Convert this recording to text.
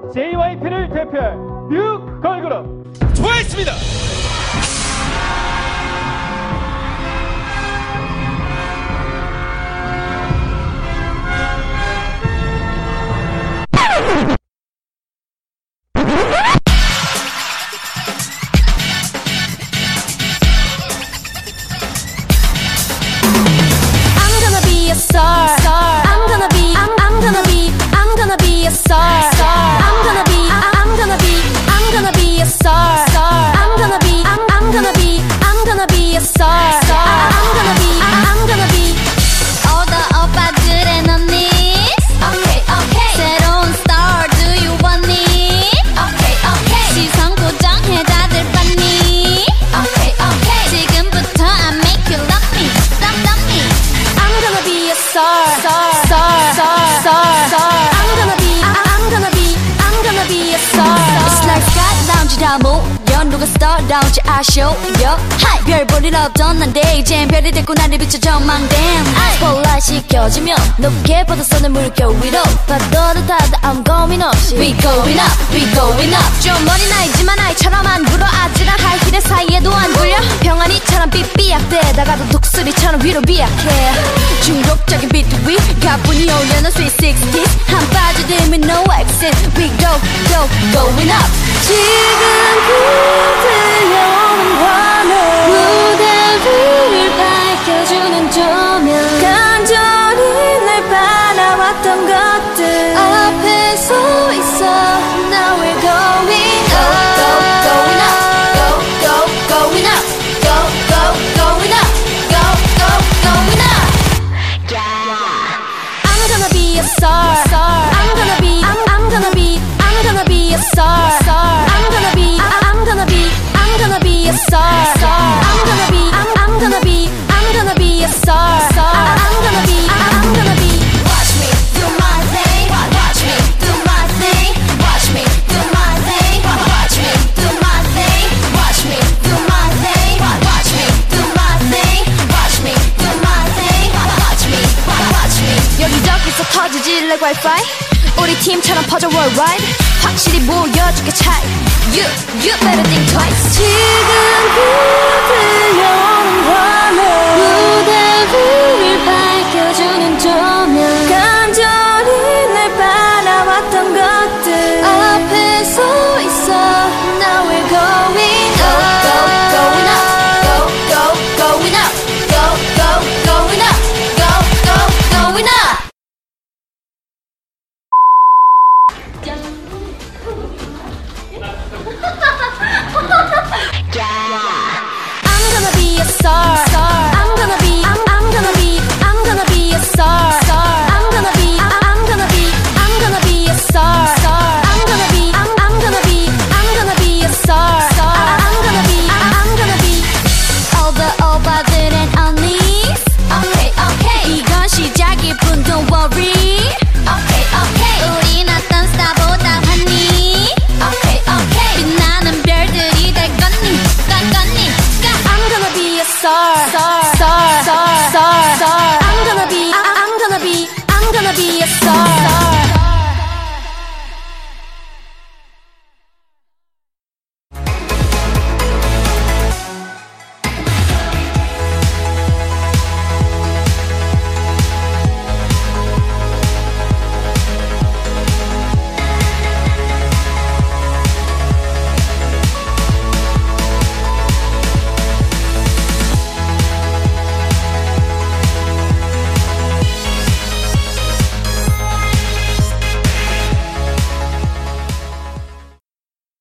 JYP를 대표할 뉴 걸그룹 트와이스입니다. 누가 스타다운지 아쇼 별 볼일 없던 난데 이젠 별이 됐고 나를 비춰 전망댐 스포트라이트 켜지면 높게 뻗어서는 물결 위로 파도를 타다 아무 고민 없이 We going up, we going up 좀 머리 나이지만 아이처럼 안 굴어 아찔한 하이힐의 사이에도 안 굴려 병아리처럼 삐삐약대다가도 독수리처럼 위로 비약해 중독적인 비트 위 가뿐히 올려놓은 sweet 60s 한 빠져들면 no exit We go, go, going up 지금 들려오는 화면 무대 위를 밝혀주는 조명 간절히 날 바라왔던 것들 앞에 서 있어 Now we're going up going up going up going up going up yeah I'm gonna be a star I'm gonna be I'm gonna be a star I'm gonna be I'm gonna be a star I'm gonna be I'm gonna be a star I'm gonna be Watch me do my thing Watch me do my thing Watch me do my thing Watch me do my thing Watch me do my thing Watch me do my thing Watch me do my thing Watch me 여기저기서 터지지 like Wi-Fi 우리 팀처럼 퍼져 worldwide 확실히 보여줄게 차이 You better think twice 지금 들려오는 화면 무대